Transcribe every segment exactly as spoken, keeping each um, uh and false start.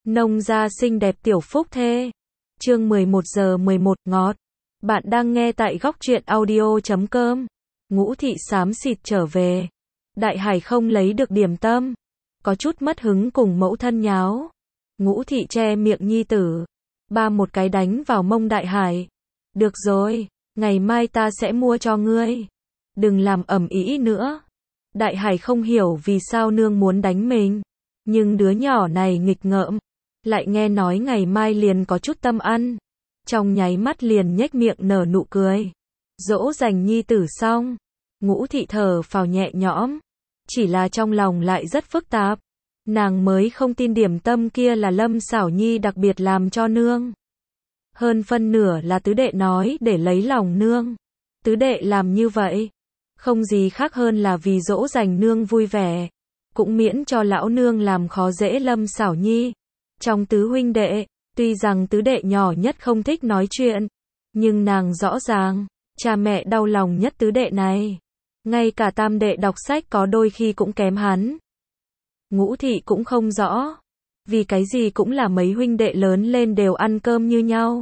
Nông gia xinh đẹp tiểu phúc thê. Chương mười một giờ mười một ngọt. Bạn đang nghe tại góc truyện audio chấm com. Ngũ thị xám xịt trở về. Đại Hải không lấy được điểm tâm. Có chút mất hứng cùng mẫu thân nháo. Ngũ thị che miệng nhi tử. Ba một cái đánh vào mông Đại Hải. Được rồi, ngày mai ta sẽ mua cho ngươi. Đừng làm ầm ĩ nữa. Đại Hải không hiểu vì sao nương muốn đánh mình. Nhưng đứa nhỏ này nghịch ngợm. Lại nghe nói ngày mai liền có chút tâm ăn. Trong nháy mắt liền nhếch miệng nở nụ cười. Dỗ dành nhi tử xong. Ngũ thị thở phào nhẹ nhõm. Chỉ là trong lòng lại rất phức tạp. Nàng mới không tin điểm tâm kia là Lâm Xảo Nhi đặc biệt làm cho nương. Hơn phân nửa là tứ đệ nói để lấy lòng nương. Tứ đệ làm như vậy. Không gì khác hơn là vì dỗ dành nương vui vẻ. Cũng miễn cho lão nương làm khó dễ Lâm Xảo Nhi. Trong tứ huynh đệ, tuy rằng tứ đệ nhỏ nhất không thích nói chuyện. Nhưng nàng rõ ràng, cha mẹ đau lòng nhất tứ đệ này. Ngay cả tam đệ đọc sách có đôi khi cũng kém hắn. Ngũ thị cũng không rõ. Vì cái gì cũng là mấy huynh đệ lớn lên đều ăn cơm như nhau.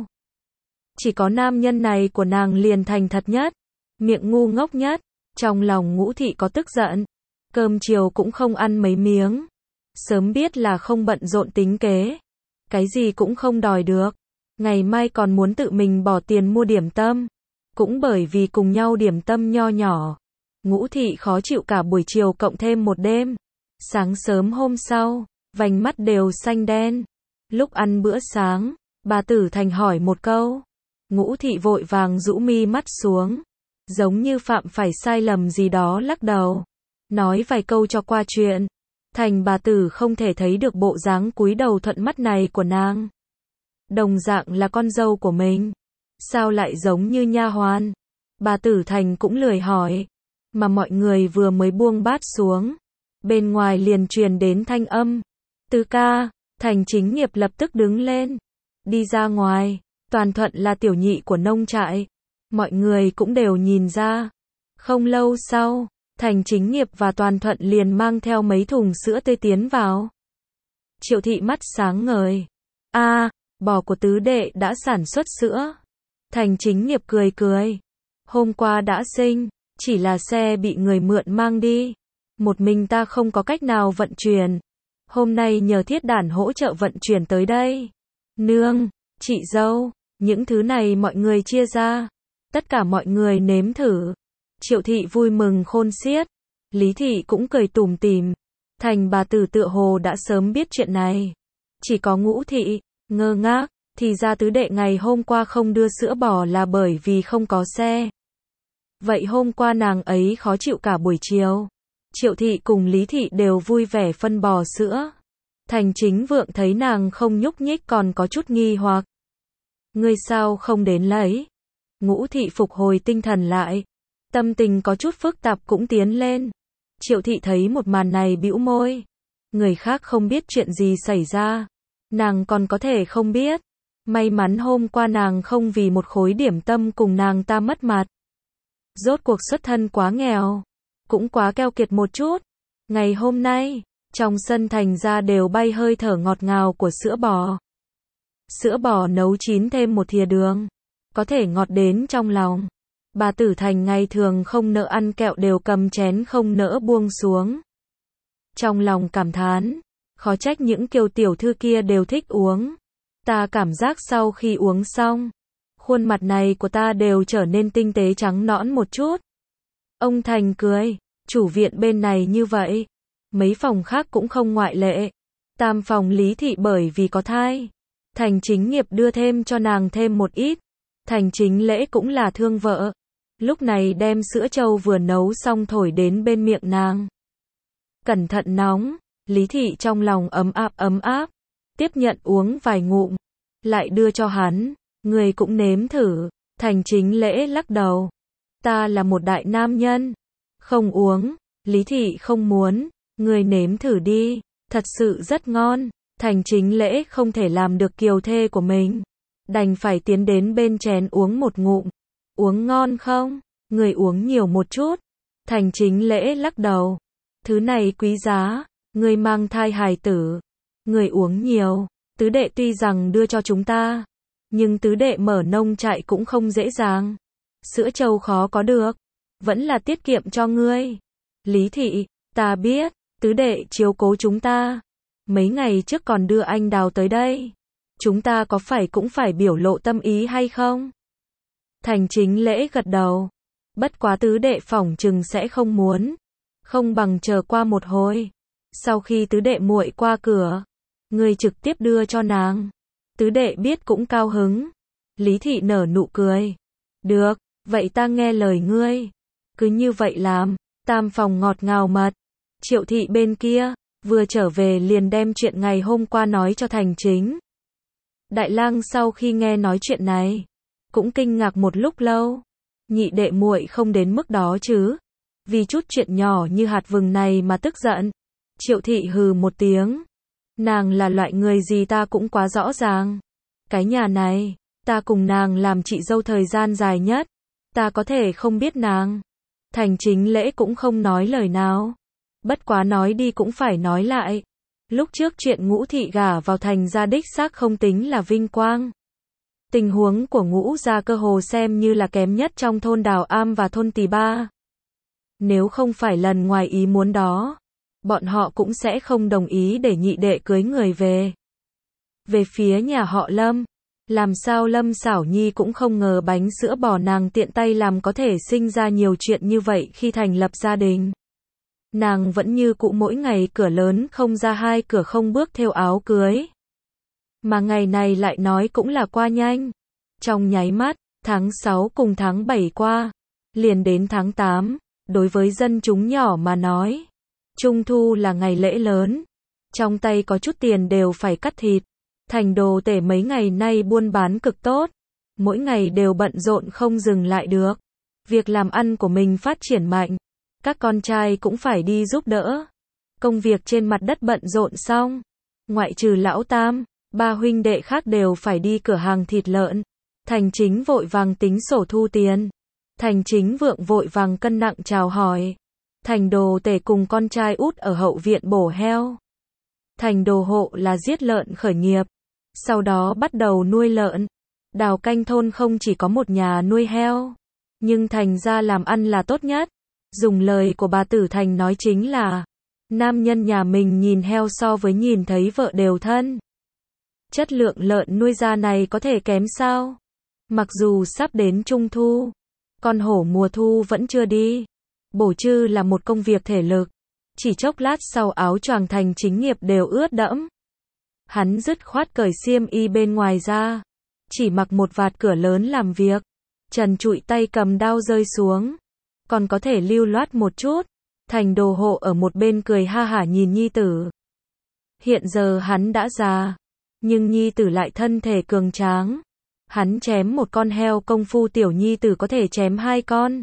Chỉ có nam nhân này của nàng liền thành thật nhất. Miệng ngu ngốc nhất. Trong lòng ngũ thị có tức giận. Cơm chiều cũng không ăn mấy miếng. Sớm biết là không bận rộn tính kế. Cái gì cũng không đòi được. Ngày mai còn muốn tự mình bỏ tiền mua điểm tâm. Cũng bởi vì cùng nhau điểm tâm nho nhỏ. Ngũ thị khó chịu cả buổi chiều cộng thêm một đêm. Sáng sớm hôm sau, vành mắt đều xanh đen. Lúc ăn bữa sáng, bà Tử Thành hỏi một câu. Ngũ thị vội vàng rũ mi mắt xuống. Giống như phạm phải sai lầm gì đó lắc đầu. Nói vài câu cho qua chuyện. Thành bà Tử không thể thấy được bộ dáng cúi đầu thuận mắt này của nàng. Đồng dạng là con dâu của mình. Sao lại giống như nha hoàn? Bà Tử Thành cũng lười hỏi. Mà mọi người vừa mới buông bát xuống. Bên ngoài liền truyền đến thanh âm. Tứ ca, Thành Chính Nghiệp lập tức đứng lên. Đi ra ngoài. Toàn Thuận là tiểu nhị của nông trại. Mọi người cũng đều nhìn ra. Không lâu sau, Thành Chính Nghiệp và Toàn Thuận liền mang theo mấy thùng sữa tươi tiến vào. Triệu thị mắt sáng ngời. A, à, bò của tứ đệ đã sản xuất sữa. Thành Chính Nghiệp cười cười. Hôm qua đã sinh, chỉ là xe bị người mượn mang đi. Một mình ta không có cách nào vận chuyển. Hôm nay nhờ Thiết Đản hỗ trợ vận chuyển tới đây. Nương, chị dâu, những thứ này mọi người chia ra. Tất cả mọi người nếm thử. Triệu thị vui mừng khôn xiết. Lý thị cũng cười tủm tỉm. Thành bà Tử tựa hồ đã sớm biết chuyện này. Chỉ có Ngũ thị ngơ ngác, thì ra tứ đệ ngày hôm qua không đưa sữa bò là bởi vì không có xe. Vậy hôm qua nàng ấy khó chịu cả buổi chiều. Triệu thị cùng Lý thị đều vui vẻ phân bò sữa. Thành Chính Vượng thấy nàng không nhúc nhích còn có chút nghi hoặc. Ngươi sao không đến lấy? Ngũ thị phục hồi tinh thần lại. Tâm tình có chút phức tạp cũng tiến lên. Triệu thị thấy một màn này bĩu môi. Người khác không biết chuyện gì xảy ra. Nàng còn có thể không biết. May mắn hôm qua nàng không vì một khối điểm tâm cùng nàng ta mất mặt. Rốt cuộc xuất thân quá nghèo. Cũng quá keo kiệt một chút. Ngày hôm nay, trong sân Thành ra đều bay hơi thở ngọt ngào của sữa bò. Sữa bò nấu chín thêm một thìa đường. Có thể ngọt đến trong lòng. Bà Tử Thành ngày thường không nỡ ăn kẹo đều cầm chén không nỡ buông xuống. Trong lòng cảm thán. Khó trách những kiều tiểu thư kia đều thích uống. Ta cảm giác sau khi uống xong. Khuôn mặt này của ta đều trở nên tinh tế trắng nõn một chút. Ông Thành cười. Chủ viện bên này như vậy. Mấy phòng khác cũng không ngoại lệ. Tam phòng Lý thị bởi vì có thai. Thành Chính Nghiệp đưa thêm cho nàng thêm một ít. Thành Chính Lễ cũng là thương vợ. Lúc này đem sữa trâu vừa nấu xong thổi đến bên miệng nàng. Cẩn thận nóng. Lý thị trong lòng ấm áp ấm áp. Tiếp nhận uống vài ngụm. Lại đưa cho hắn. Người cũng nếm thử. Thành Chính Lễ lắc đầu. Ta là một đại nam nhân. Không uống. Lý thị không muốn. Người nếm thử đi. Thật sự rất ngon. Thành Chính Lễ không thể làm được kiều thê của mình. Đành phải tiến đến bên chén uống một ngụm. Uống ngon không? Người uống nhiều một chút. Thành Chính Lễ lắc đầu. Thứ này quý giá. Người mang thai hài tử. Người uống nhiều. Tứ đệ tuy rằng đưa cho chúng ta, nhưng tứ đệ mở nông trại cũng không dễ dàng. Sữa trâu khó có được, vẫn là tiết kiệm cho ngươi. Lý thị, ta biết, tứ đệ chiếu cố chúng ta. Mấy ngày trước còn đưa anh Đào tới đây. Chúng ta có phải cũng phải biểu lộ tâm ý hay không? Thành Chính Lễ gật đầu. Bất quá tứ đệ phỏng chừng sẽ không muốn. Không bằng chờ qua một hồi. Sau khi tứ đệ muội qua cửa, ngươi trực tiếp đưa cho nàng. Tứ đệ biết cũng cao hứng. Lý thị nở nụ cười. Được, vậy ta nghe lời ngươi. Cứ như vậy làm. Tam phòng ngọt ngào mật. Triệu thị bên kia, vừa trở về liền đem chuyện ngày hôm qua nói cho Thành Chính. Đại lang sau khi nghe nói chuyện này, cũng kinh ngạc một lúc lâu. Nhị đệ muội không đến mức đó chứ. Vì chút chuyện nhỏ như hạt vừng này mà tức giận. Triệu thị hừ một tiếng. Nàng là loại người gì ta cũng quá rõ ràng. Cái nhà này, ta cùng nàng làm chị dâu thời gian dài nhất. Ta có thể không biết nàng. Thành Chính Lễ cũng không nói lời nào. Bất quá nói đi cũng phải nói lại. Lúc trước chuyện Ngũ thị gả vào Thành gia đích xác không tính là vinh quang. Tình huống của Ngũ gia cơ hồ xem như là kém nhất trong thôn Đào Am và thôn Tỳ Ba. Nếu không phải lần ngoài ý muốn đó, bọn họ cũng sẽ không đồng ý để nhị đệ cưới người về. Về phía nhà họ Lâm, làm sao Lâm Xảo Nhi cũng không ngờ bánh sữa bò nàng tiện tay làm có thể sinh ra nhiều chuyện như vậy khi thành lập gia đình. Nàng vẫn như cũ mỗi ngày cửa lớn không ra hai cửa không bước theo áo cưới. Mà ngày này lại nói cũng là qua nhanh. Trong nháy mắt, tháng sáu cùng tháng bảy qua, liền đến tháng tám, đối với dân chúng nhỏ mà nói. Trung thu là ngày lễ lớn. Trong tay có chút tiền đều phải cắt thịt. Thành Đồ Tể mấy ngày nay buôn bán cực tốt. Mỗi ngày đều bận rộn không dừng lại được. Việc làm ăn của mình phát triển mạnh. Các con trai cũng phải đi giúp đỡ. Công việc trên mặt đất bận rộn xong. Ngoại trừ lão Tam, ba huynh đệ khác đều phải đi cửa hàng thịt lợn. Thành Chính vội vàng tính sổ thu tiền. Thành Chính Vượng vội vàng cân nặng chào hỏi. Thành Đồ Tể cùng con trai út ở hậu viện bổ heo. Thành Đồ Hộ là giết lợn khởi nghiệp. Sau đó bắt đầu nuôi lợn. Đào Canh thôn không chỉ có một nhà nuôi heo. Nhưng Thành ra làm ăn là tốt nhất. Dùng lời của bà Tử Thành nói chính là, nam nhân nhà mình nhìn heo so với nhìn thấy vợ đều thân. Chất lượng lợn nuôi ra này có thể kém sao? Mặc dù sắp đến Trung thu, con hổ mùa thu vẫn chưa đi. Bổ trư là một công việc thể lực. Chỉ chốc lát sau áo choàng Thành Chính Nghiệp đều ướt đẫm. Hắn dứt khoát cởi xiêm y bên ngoài ra. Chỉ mặc một vạt cửa lớn làm việc. Trần trụi tay cầm đao rơi xuống. Còn có thể lưu loát một chút. Thành Đồ Hộ ở một bên cười ha hả nhìn nhi tử. Hiện giờ hắn đã già. Nhưng nhi tử lại thân thể cường tráng. Hắn chém một con heo công phu tiểu nhi tử có thể chém hai con.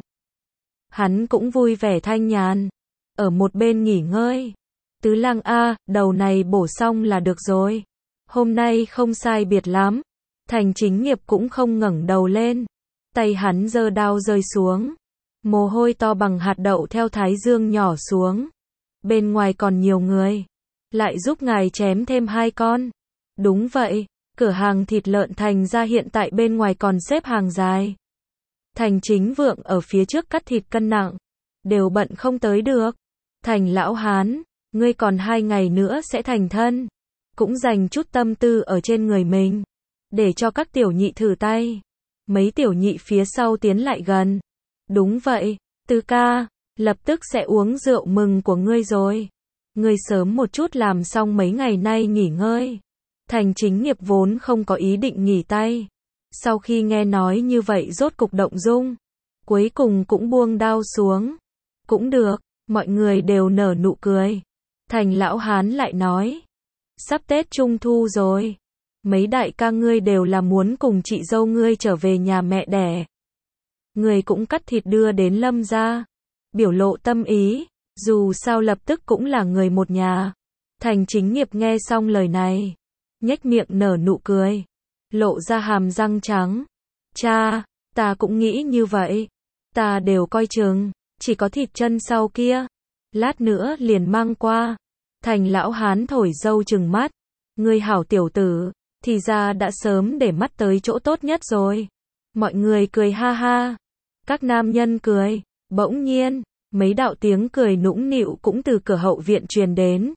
Hắn cũng vui vẻ thanh nhàn. Ở một bên nghỉ ngơi. Tứ lang a, đầu này bổ xong là được rồi. Hôm nay không sai biệt lắm. Thành Chính Nghiệp cũng không ngẩng đầu lên. Tay hắn giơ đao rơi xuống. Mồ hôi to bằng hạt đậu theo thái dương nhỏ xuống. Bên ngoài còn nhiều người. Lại giúp ngài chém thêm hai con. Đúng vậy, cửa hàng thịt lợn Thành ra hiện tại bên ngoài còn xếp hàng dài. Thành Chính Vượng ở phía trước cắt thịt cân nặng. Đều bận không tới được. Thành lão hán, ngươi còn hai ngày nữa sẽ thành thân. Cũng dành chút tâm tư ở trên người mình. Để cho các tiểu nhị thử tay. Mấy tiểu nhị phía sau tiến lại gần. Đúng vậy, Tứ ca, lập tức sẽ uống rượu mừng của ngươi rồi. Ngươi sớm một chút làm xong mấy ngày nay nghỉ ngơi. Thành Chính Nghiệp vốn không có ý định nghỉ tay. Sau khi nghe nói như vậy rốt cục động dung. Cuối cùng cũng buông đao xuống. Cũng được, mọi người đều nở nụ cười. Thành lão hán lại nói. Sắp Tết Trung thu rồi. Mấy đại ca ngươi đều là muốn cùng chị dâu ngươi trở về nhà mẹ đẻ. Người cũng cắt thịt đưa đến Lâm gia. Biểu lộ tâm ý. Dù sao lập tức cũng là người một nhà. Thành Chính Nghiệp nghe xong lời này. Nhếch miệng nở nụ cười. Lộ ra hàm răng trắng. Cha, ta cũng nghĩ như vậy. Ta đều coi chừng. Chỉ có thịt chân sau kia. Lát nữa liền mang qua. Thành lão hán thổi dâu trừng mắt. Ngươi hảo tiểu tử, thì ra đã sớm để mắt tới chỗ tốt nhất rồi. Mọi người cười ha ha. Các nam nhân cười. Bỗng nhiên, mấy đạo tiếng cười nũng nịu cũng từ cửa hậu viện truyền đến.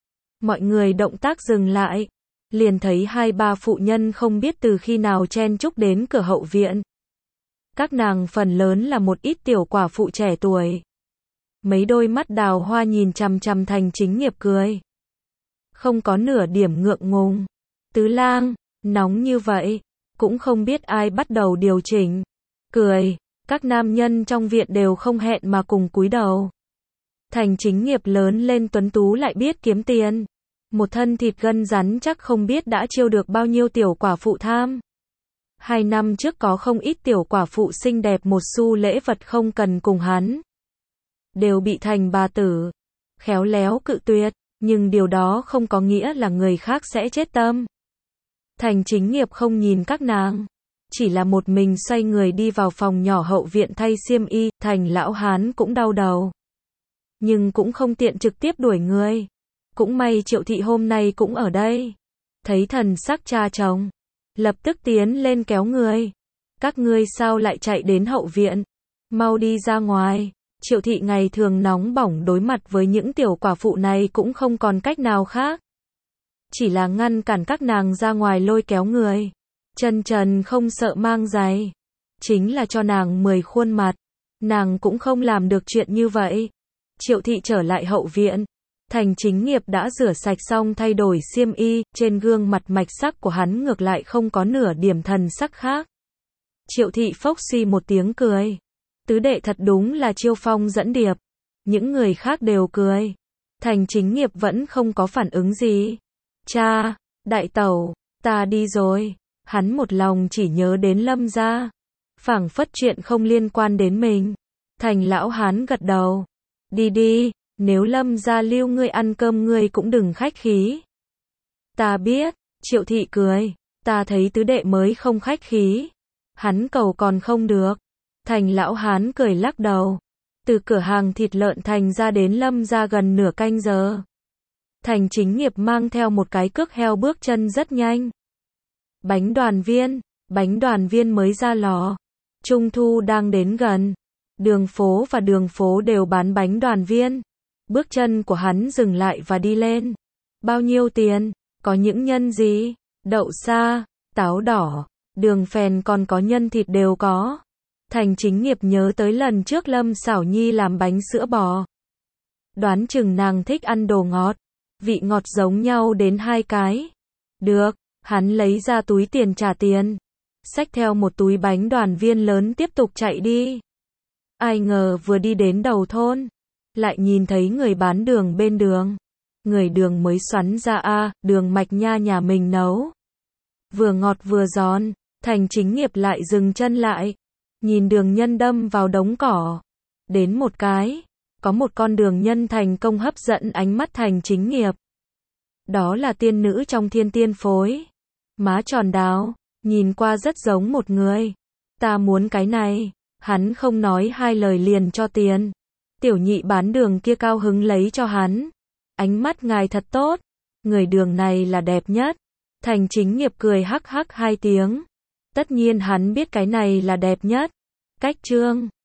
Mọi người động tác dừng lại. Liền thấy hai ba phụ nhân không biết từ khi nào chen chúc đến cửa hậu viện. Các nàng phần lớn là một ít tiểu quả phụ trẻ tuổi. Mấy đôi mắt đào hoa nhìn chằm chằm Thành Chính Nghiệp cười. Không có nửa điểm ngượng ngùng. Tứ lang, nóng như vậy, cũng không biết ai bắt đầu điều chỉnh. Cười, các nam nhân trong viện đều không hẹn mà cùng cúi đầu. Thành Chính Nghiệp lớn lên tuấn tú lại biết kiếm tiền. Một thân thịt gân rắn chắc không biết đã chiêu được bao nhiêu tiểu quả phụ tham. Hai năm trước có không ít tiểu quả phụ xinh đẹp một xu lễ vật không cần cùng hắn. Đều bị Thành bà tử khéo léo cự tuyệt, nhưng điều đó không có nghĩa là người khác sẽ chết tâm. Thành Chính Nghiệp không nhìn các nàng, chỉ là một mình xoay người đi vào phòng nhỏ hậu viện thay xiêm y. Thành lão hán cũng đau đầu, nhưng cũng không tiện trực tiếp đuổi người. Cũng may Triệu thị hôm nay cũng ở đây, thấy thần sắc cha chồng, lập tức tiến lên kéo người. Các ngươi sao lại chạy đến hậu viện? Mau đi ra ngoài. Triệu thị ngày thường nóng bỏng đối mặt với những tiểu quả phụ này cũng không còn cách nào khác. Chỉ là ngăn cản các nàng ra ngoài lôi kéo người. Chân trần không sợ mang giày. Chính là cho nàng mười khuôn mặt. Nàng cũng không làm được chuyện như vậy. Triệu thị trở lại hậu viện. Thành Chính Nghiệp đã rửa sạch xong thay đổi xiêm y. Trên gương mặt mạch sắc của hắn ngược lại không có nửa điểm thần sắc khác. Triệu thị phốc suy một tiếng cười. Tứ đệ thật đúng là chiêu phong dẫn điệp. Những người khác đều cười. Thành Chính Nghiệp vẫn không có phản ứng gì. Cha, đại tẩu, ta đi rồi. Hắn một lòng chỉ nhớ đến Lâm gia. Phảng phất chuyện không liên quan đến mình. Thành lão hán gật đầu. Đi đi, nếu Lâm gia lưu ngươi ăn cơm ngươi cũng đừng khách khí. Ta biết, Triệu thị cười. Ta thấy tứ đệ mới không khách khí. Hắn cầu còn không được. Thành lão hán cười lắc đầu. Từ cửa hàng thịt lợn Thành ra đến Lâm gia gần nửa canh giờ. Thành Chính Nghiệp mang theo một cái cước heo bước chân rất nhanh. Bánh đoàn viên, bánh đoàn viên mới ra lò. Trung thu đang đến gần. Đường phố và đường phố đều bán bánh đoàn viên. Bước chân của hắn dừng lại và đi lên. Bao nhiêu tiền? Có những nhân gì? Đậu sa, táo đỏ, đường phèn còn có nhân thịt đều có. Thành Chính Nghiệp nhớ tới lần trước Lâm Xảo Nhi làm bánh sữa bò. Đoán chừng nàng thích ăn đồ ngọt. Vị ngọt giống nhau đến hai cái. Được, hắn lấy ra túi tiền trả tiền. Xách theo một túi bánh đoàn viên lớn tiếp tục chạy đi. Ai ngờ vừa đi đến đầu thôn. Lại nhìn thấy người bán đường bên đường. Người đường mới xoắn ra a đường mạch nha nhà mình nấu. Vừa ngọt vừa giòn. Thành Chính Nghiệp lại dừng chân lại. Nhìn đường nhân đâm vào đống cỏ. Đến một cái. Có một con đường nhân thành công hấp dẫn ánh mắt Thành Chính Nghiệp. Đó là tiên nữ trong Thiên Tiên Phối. Má tròn đáo. Nhìn qua rất giống một người. Ta muốn cái này. Hắn không nói hai lời liền cho tiền. Tiểu nhị bán đường kia cao hứng lấy cho hắn. Ánh mắt ngài thật tốt. Người đường này là đẹp nhất. Thành Chính Nghiệp cười hắc hắc hai tiếng. Tất nhiên hắn biết cái này là đẹp nhất. Cách chương